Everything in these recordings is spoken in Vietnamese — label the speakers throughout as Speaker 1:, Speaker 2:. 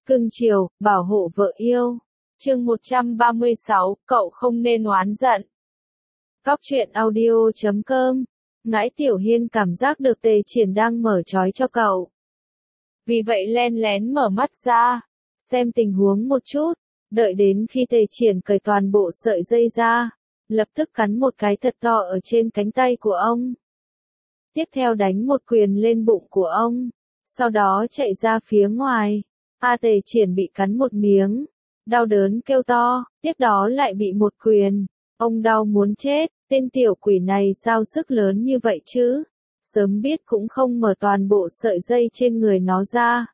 Speaker 1: Cưng chiều, bảo hộ vợ yêu. Chương 136, cậu không nên oán giận. Góc truyện audio.com. Ngãi Tiểu Hiên cảm giác được Tề Triển đang mở trói cho cậu. Vì vậy len lén mở mắt ra, xem tình huống một chút, đợi đến khi Tề Triển cởi toàn bộ sợi dây ra, lập tức cắn một cái thật to ở trên cánh tay của ông. Tiếp theo đánh một quyền lên bụng của ông, sau đó chạy ra phía ngoài. Tề Triển bị cắn một miếng, đau đớn kêu to, tiếp đó lại bị một quyền. Ông đau muốn chết, tên tiểu quỷ này sao sức lớn như vậy chứ? Sớm biết cũng không mở toàn bộ sợi dây trên người nó ra.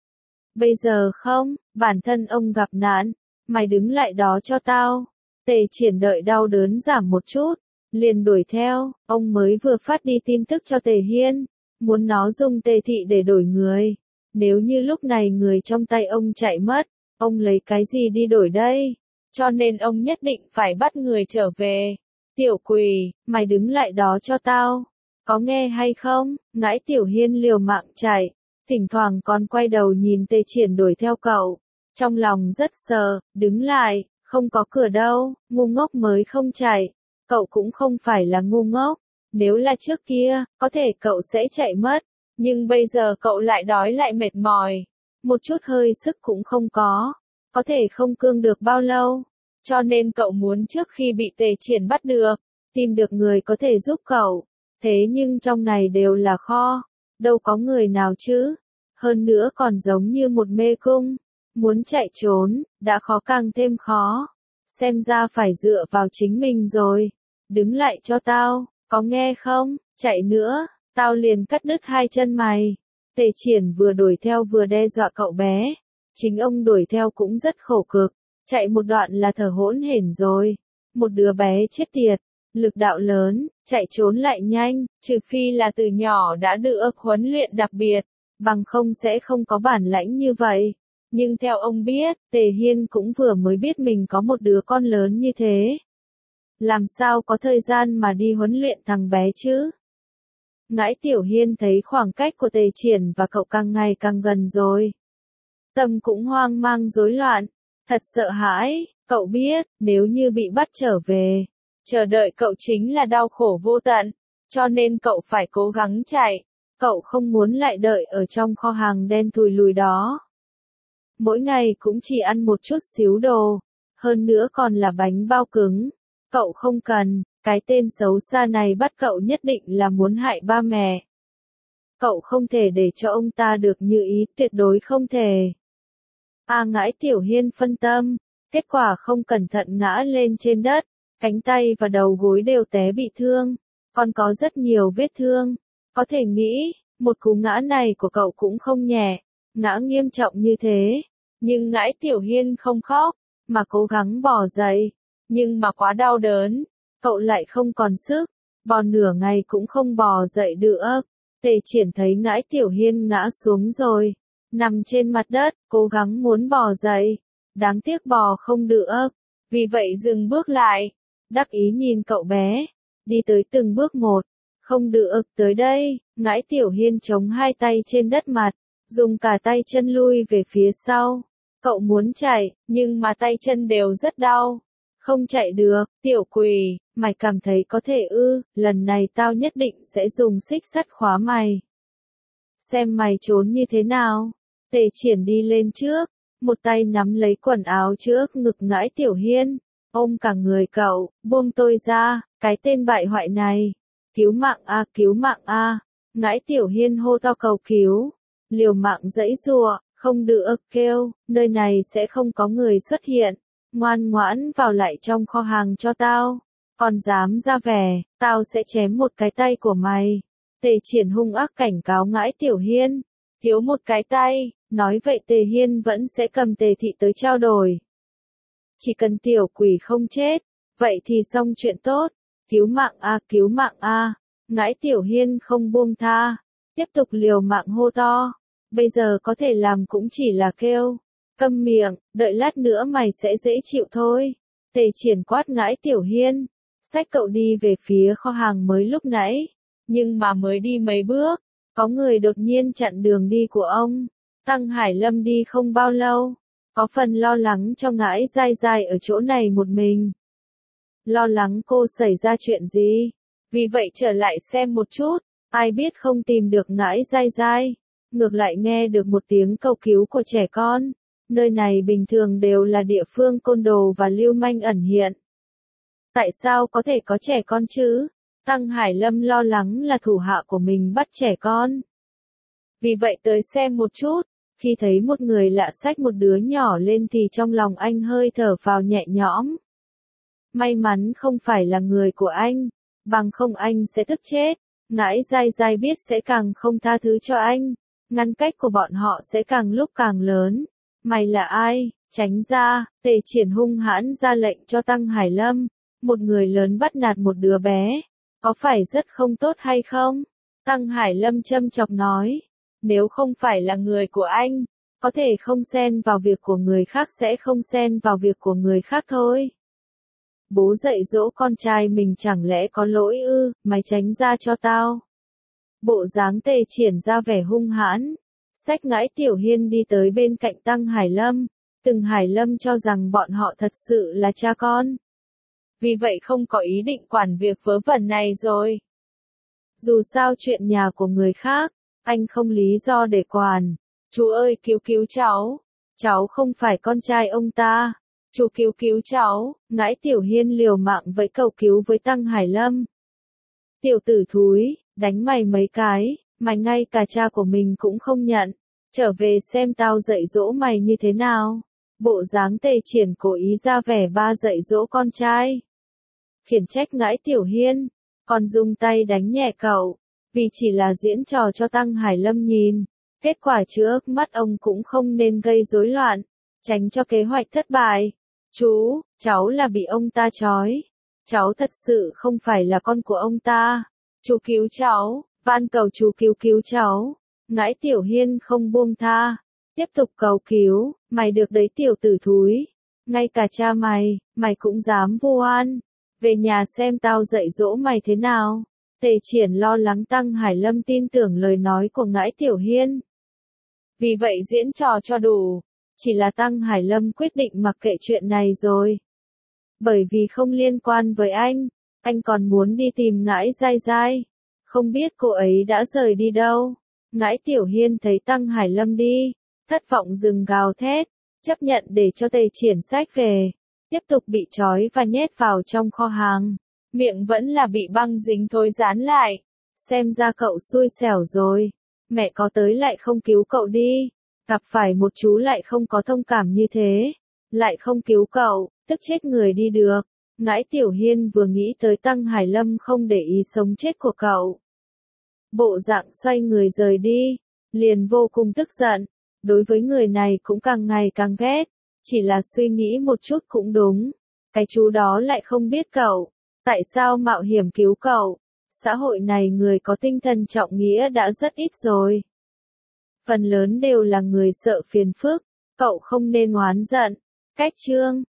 Speaker 1: Bây giờ không, bản thân ông gặp nạn, mày đứng lại đó cho tao. Tề Triển đợi đau đớn giảm một chút, liền đuổi theo. Ông mới vừa phát đi tin tức cho Tề Hiên, muốn nó dùng Tề Thị để đổi người. Nếu như lúc này người trong tay ông chạy mất, ông lấy cái gì đi đổi đây? Cho nên ông nhất định phải bắt người trở về. Tiểu quỷ, mày đứng lại đó cho tao. Có nghe hay không? Ngãi Tiểu Hiên liều mạng chạy, thỉnh thoảng còn quay đầu nhìn Tề Triển đuổi theo cậu. Trong lòng rất sợ, đứng lại, không có cửa đâu, ngu ngốc mới không chạy. Cậu cũng không phải là ngu ngốc. Nếu là trước kia, có thể cậu sẽ chạy mất. Nhưng bây giờ cậu lại đói lại mệt mỏi. Một chút hơi sức cũng không có thể không cương được bao lâu. Cho nên cậu muốn trước khi bị Tề Triển bắt được, tìm được người có thể giúp cậu. Thế nhưng trong này đều là kho, đâu có người nào chứ. Hơn nữa còn giống như một mê cung. Muốn chạy trốn, đã khó càng thêm khó. Xem ra phải dựa vào chính mình rồi. Đứng lại cho tao, có nghe không? Chạy nữa, tao liền cắt đứt hai chân mày. Tề Triển vừa đuổi theo vừa đe dọa cậu bé. Chính ông đuổi theo cũng rất khổ cực. Chạy một đoạn là thở hổn hển rồi. Một đứa bé chết tiệt, lực đạo lớn, chạy trốn lại nhanh, trừ phi là từ nhỏ đã được huấn luyện đặc biệt, bằng không sẽ không có bản lãnh như vậy. Nhưng theo ông biết, Tề Hiên cũng vừa mới biết mình có một đứa con lớn như thế. Làm sao có thời gian mà đi huấn luyện thằng bé chứ? Ngãi Tiểu Hiên thấy khoảng cách của Tề Triển và cậu càng ngày càng gần rồi. Tâm cũng hoang mang rối loạn, thật sợ hãi. Cậu biết, nếu như bị bắt trở về, chờ đợi cậu chính là đau khổ vô tận, cho nên cậu phải cố gắng chạy. Cậu không muốn lại đợi ở trong kho hàng đen thùi lùi đó. Mỗi ngày cũng chỉ ăn một chút xíu đồ, hơn nữa còn là bánh bao cứng. Cậu không cần, cái tên xấu xa này bắt cậu nhất định là muốn hại ba mẹ. Cậu không thể để cho ông ta được như ý, tuyệt đối không thể. Ngãi Tiểu Hiên phân tâm, kết quả không cẩn thận ngã lên trên đất, cánh tay và đầu gối đều té bị thương, còn có rất nhiều vết thương. Có thể nghĩ, một cú ngã này của cậu cũng không nhẹ, ngã nghiêm trọng như thế. Nhưng Ngãi Tiểu Hiên không khóc, mà cố gắng bò dậy. Nhưng mà quá đau đớn, cậu lại không còn sức, bò nửa ngày cũng không bò dậy được. Tề Triển thấy Ngãi Tiểu Hiên ngã xuống rồi, nằm trên mặt đất, cố gắng muốn bò dậy, đáng tiếc bò không được, vì vậy dừng bước lại, đắc ý nhìn cậu bé, đi tới từng bước một. Không được, tới đây. Ngãi Tiểu Hiên chống hai tay trên đất mặt, dùng cả tay chân lui về phía sau. Cậu muốn chạy, nhưng mà tay chân đều rất đau. Không chạy được. Tiểu quỷ, mày cảm thấy có thể ư? Lần này tao nhất định sẽ dùng xích sắt khóa mày. Xem mày trốn như thế nào. Tề Triển đi lên trước, một tay nắm lấy quần áo trước ngực Ngãi Tiểu Hiên, ôm cả người cậu. Buông tôi ra, cái tên bại hoại này. Cứu mạng a, cứu mạng a. Ngãi Tiểu Hiên hô to cầu cứu, liều mạng giãy giụa, không được, kêu, nơi này sẽ không có người xuất hiện. Ngoan ngoãn vào lại trong kho hàng cho tao. Còn dám ra vẻ, tao sẽ chém một cái tay của mày. Tề Triển hung ác cảnh cáo Ngãi Tiểu Hiên. Thiếu một cái tay, nói vậy Tề Hiên vẫn sẽ cầm Tề Thị tới trao đổi. Chỉ cần tiểu quỷ không chết, vậy thì xong chuyện tốt. Cứu mạng a, cứu mạng a. Ngãi Tiểu Hiên không buông tha, tiếp tục liều mạng hô to. Bây giờ có thể làm cũng chỉ là kêu. Câm miệng, đợi lát nữa mày sẽ dễ chịu thôi. Tề Triển quát Ngãi Tiểu Hiên, xách cậu đi về phía kho hàng mới lúc nãy. Nhưng mà mới đi mấy bước, có người đột nhiên chặn đường đi của ông. Tăng Hải Lâm đi không bao lâu, có phần lo lắng cho Ngãi Dai Dai ở chỗ này một mình. Lo lắng cô xảy ra chuyện gì, vì vậy trở lại xem một chút, ai biết không tìm được Ngãi Dai Dai, ngược lại nghe được một tiếng cầu cứu của trẻ con. Nơi này bình thường đều là địa phương côn đồ và lưu manh ẩn hiện. Tại sao có thể có trẻ con chứ? Tăng Hải Lâm lo lắng là thủ hạ của mình bắt trẻ con. Vì vậy tới xem một chút, khi thấy một người lạ xách một đứa nhỏ lên thì trong lòng anh hơi thở phào nhẹ nhõm. May mắn không phải là người của anh, bằng không anh sẽ tức chết. Ngãi Dai Dai biết sẽ càng không tha thứ cho anh, ngăn cách của bọn họ sẽ càng lúc càng lớn. Mày là ai? Tránh ra. Tề Triển hung hãn ra lệnh cho Tăng Hải Lâm. Một người lớn bắt nạt một đứa bé, có phải rất không tốt hay không? Tăng Hải Lâm châm chọc nói, nếu không phải là người của anh, có thể không xen vào việc của người khác sẽ không xen vào việc của người khác thôi. Bố dạy dỗ con trai mình chẳng lẽ có lỗi ư? Mày tránh ra cho tao. Bộ dáng Tề Triển ra vẻ hung hãn. Xách Ngãi Tiểu Hiên đi tới bên cạnh Tăng Hải Lâm. Từng Hải Lâm cho rằng bọn họ thật sự là cha con. Vì vậy không có ý định quản việc vớ vẩn này rồi. Dù sao chuyện nhà của người khác, anh không lý do để quản. Chú ơi cứu cứu cháu. Cháu không phải con trai ông ta. Chú cứu cứu cháu. Ngãi Tiểu Hiên liều mạng với cầu cứu với Tăng Hải Lâm. Tiểu tử thúi, đánh mày mấy cái, mày ngay cả cha của mình cũng không nhận. Trở về xem tao dạy dỗ mày như thế nào. Bộ dáng Tề Triển cố ý ra vẻ ba dạy dỗ con trai. Khiển trách Ngãi Tiểu Hiên, còn dùng tay đánh nhẹ cậu, vì chỉ là diễn trò cho Tăng Hải Lâm nhìn. Kết quả trước mắt ông cũng không nên gây rối loạn, tránh cho kế hoạch thất bại. Chú, cháu là bị ông ta trói. Cháu thật sự không phải là con của ông ta. Chú cứu cháu, van cầu chú cứu cháu. Ngãi Tiểu Hiên không buông tha, tiếp tục cầu cứu, mày được đấy tiểu tử thúi. Ngay cả cha mày cũng dám vu oan. Về nhà xem tao dạy dỗ mày thế nào. Tề Triển lo lắng Tăng Hải Lâm tin tưởng lời nói của Ngãi Tiểu Hiên. Vì vậy diễn trò cho đủ. Chỉ là Tăng Hải Lâm quyết định mặc kệ chuyện này rồi. Bởi vì không liên quan với anh còn muốn đi tìm Ngãi Dai Dai. Không biết cô ấy đã rời đi đâu. Ngãi Tiểu Hiên thấy Tăng Hải Lâm đi, thất vọng dừng gào thét, chấp nhận để cho Tề Triển xách về. Tiếp tục bị trói và nhét vào trong kho hàng. Miệng vẫn là bị băng dính thối dán lại. Xem ra cậu xui xẻo rồi. Mẹ có tới lại không cứu cậu đi. Gặp phải một chú lại không có thông cảm như thế. Lại không cứu cậu, tức chết người đi được. Ngãi Tiểu Hiên vừa nghĩ tới Tăng Hải Lâm không để ý sống chết của cậu. Bộ dạng xoay người rời đi. Liền vô cùng tức giận. Đối với người này cũng càng ngày càng ghét. Chỉ là suy nghĩ một chút cũng đúng. Cái chú đó lại không biết cậu. Tại sao mạo hiểm cứu cậu? Xã hội này người có tinh thần trọng nghĩa đã rất ít rồi. Phần lớn đều là người sợ phiền phức. Cậu không nên oán giận. Cách chương